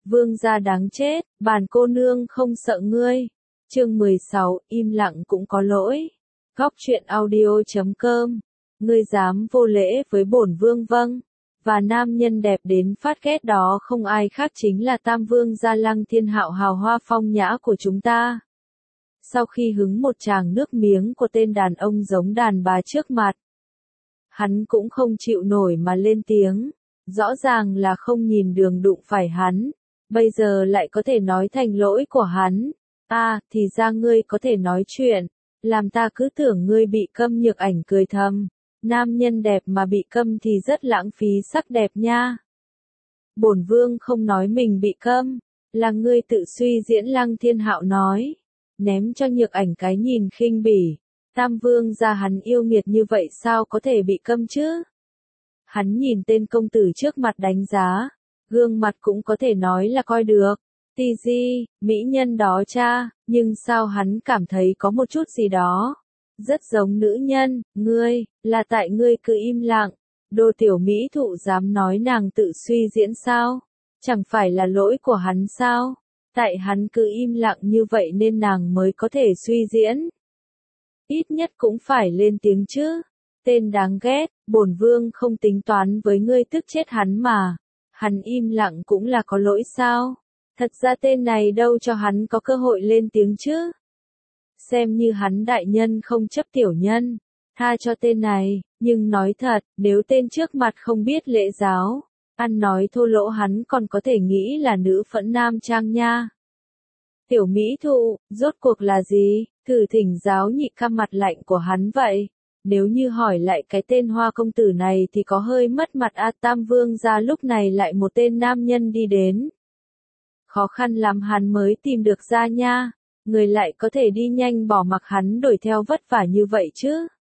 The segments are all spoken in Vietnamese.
Vương gia đáng chết, bản cô nương không sợ ngươi. Chương 16, im lặng cũng có lỗi. Góc truyện audio.com. Ngươi dám vô lễ với bổn vương vâng. Và nam nhân đẹp đến phát ghét đó không ai khác chính là Tam Vương gia Lăng Thiên Hạo hào hoa phong nhã của chúng ta. Sau khi hứng một tràng nước miếng của tên đàn ông giống đàn bà trước mặt, hắn cũng không chịu nổi mà lên tiếng. Rõ ràng là không nhìn đường đụng phải hắn, bây giờ lại có thể nói thành lỗi của hắn. Thì ra ngươi có thể nói chuyện, làm ta cứ tưởng ngươi bị câm. Nhược Ảnh cười thầm, nam nhân đẹp mà bị câm thì rất lãng phí sắc đẹp nha. Bổn vương không nói mình bị câm, là ngươi tự suy diễn. Lăng Thiên Hạo nói, ném cho Nhược Ảnh cái nhìn khinh bỉ. Tam Vương gia hắn yêu nghiệt như vậy sao có thể bị câm chứ? Hắn nhìn tên công tử trước mặt đánh giá, gương mặt cũng có thể nói là coi được. Di, mỹ nhân đó cha, nhưng sao hắn cảm thấy có một chút gì đó rất giống nữ nhân. Ngươi, là tại ngươi cứ im lặng. Đồ tiểu mỹ thụ dám nói nàng tự suy diễn sao? Chẳng phải là lỗi của hắn sao? Tại hắn cứ im lặng như vậy nên nàng mới có thể suy diễn. Ít nhất cũng phải lên tiếng chứ. Tên đáng ghét, bổn vương không tính toán với ngươi tức chết hắn mà. Hắn im lặng cũng là có lỗi sao? Thật ra tên này đâu cho hắn có cơ hội lên tiếng chứ. Xem như hắn đại nhân không chấp tiểu nhân, tha cho tên này. Nhưng nói thật, nếu tên trước mặt không biết lễ giáo, ăn nói thô lỗ, hắn còn có thể nghĩ là nữ phẫn nam trang nha. Tiểu mỹ thụ, rốt cuộc là gì? Thử thỉnh giáo nhị cam mặt lạnh của hắn vậy. Nếu như hỏi lại cái tên Hoa công tử này thì có hơi mất mặt. Tam Vương gia lúc này lại một tên nam nhân đi đến. Khó khăn lắm hắn mới tìm được ra nha. Người lại có thể đi nhanh bỏ mặc hắn đuổi theo vất vả như vậy chứ.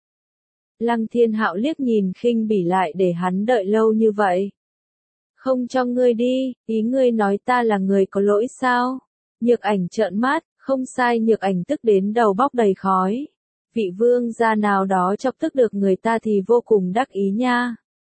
Lăng Thiên Hạo liếc nhìn khinh bỉ lại để hắn đợi lâu như vậy. Không cho ngươi đi, ý ngươi nói ta là người có lỗi sao? Nhược Ảnh trợn mắt, không sai. Nhược Ảnh tức đến đầu bốc đầy khói. Vị vương gia nào đó chọc tức được người ta thì vô cùng đắc ý nha.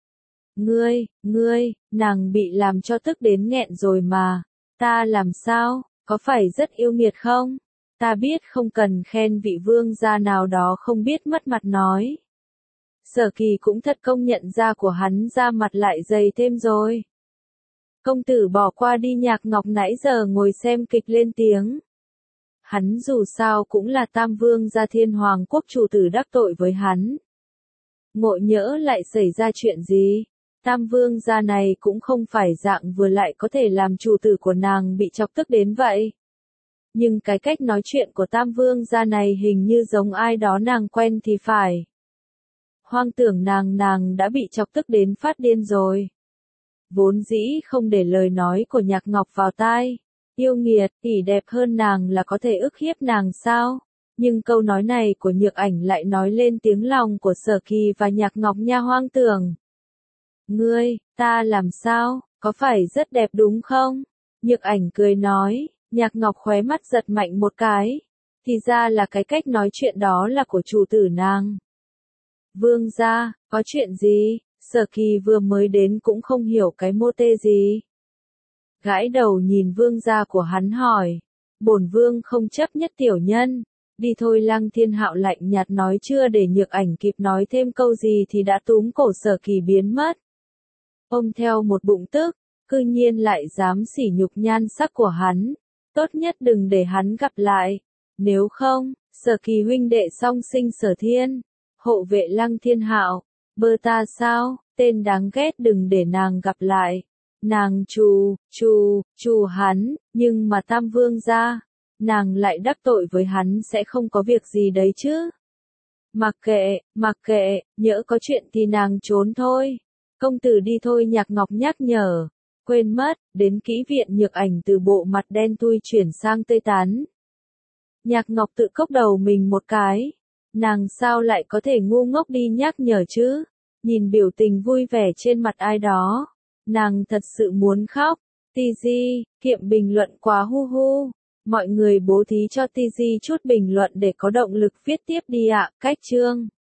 Ngươi, nàng bị làm cho tức đến nghẹn rồi mà. Ta làm sao, có phải rất yêu nghiệt không? Ta biết không cần khen. Vị vương gia nào đó không biết mất mặt nói. Sở Kỳ cũng thật công nhận da của hắn da mặt lại dày thêm rồi. Công tử bỏ qua đi. Nhạc Ngọc nãy giờ ngồi xem kịch lên tiếng. Hắn dù sao cũng là Tam Vương gia Thiên Hoàng quốc chủ tử, đắc tội với hắn. Ngộ nhỡ lại xảy ra chuyện gì? Tam Vương gia này cũng không phải dạng vừa lại có thể làm chủ tử của nàng bị chọc tức đến vậy. Nhưng cái cách nói chuyện của Tam Vương gia này hình như giống ai đó nàng quen thì phải. Hoang tưởng nàng đã bị chọc tức đến phát điên rồi. Vốn dĩ không để lời nói của Nhạc Ngọc vào tai. Yêu nghiệt, ỷ đẹp hơn nàng là có thể ức hiếp nàng sao? Nhưng câu nói này của Nhược Ảnh lại nói lên tiếng lòng của Sở Kỳ và Nhạc Ngọc nha. Hoang tưởng. Ngươi, ta làm sao, có phải rất đẹp đúng không? Nhược Ảnh cười nói. Nhạc Ngọc khóe mắt giật mạnh một cái. Thì ra là cái cách nói chuyện đó là của chủ tử nàng. Vương gia, có chuyện gì? Sở Kỳ vừa mới đến cũng không hiểu cái mô tê gì. Gãi đầu nhìn vương gia của hắn hỏi. Bổn vương không chấp nhất tiểu nhân. Đi thôi. Lăng Thiên Hạo lạnh nhạt nói. Chưa để Nhược Ảnh kịp nói thêm câu gì thì đã túm cổ Sở Kỳ biến mất. Ôm theo một bụng tức, cư nhiên lại dám sỉ nhục nhan sắc của hắn. Tốt nhất đừng để hắn gặp lại. Nếu không, Sở Kỳ huynh đệ song sinh Sở Thiên, hộ vệ Lăng Thiên Hạo, bơ ta sao? Tên đáng ghét, đừng để nàng gặp lại. Nàng trù hắn, nhưng mà Tam Vương gia, nàng lại đắc tội với hắn sẽ không có việc gì đấy chứ. Mặc kệ, nhỡ có chuyện thì nàng trốn thôi. Công tử đi thôi. Nhạc Ngọc nhắc nhở. Quên mất, đến kỹ viện. Nhược Ảnh từ bộ mặt đen thui chuyển sang tươi tắn. Nhạc Ngọc tự cốc đầu mình một cái. Nàng sao lại có thể ngu ngốc đi nhắc nhở chứ? Nhìn biểu tình vui vẻ trên mặt ai đó, nàng thật sự muốn khóc. Tz, kiệm bình luận quá hu. Mọi người bố thí cho Tz chút bình luận để có động lực viết tiếp đi ạ. Cách chương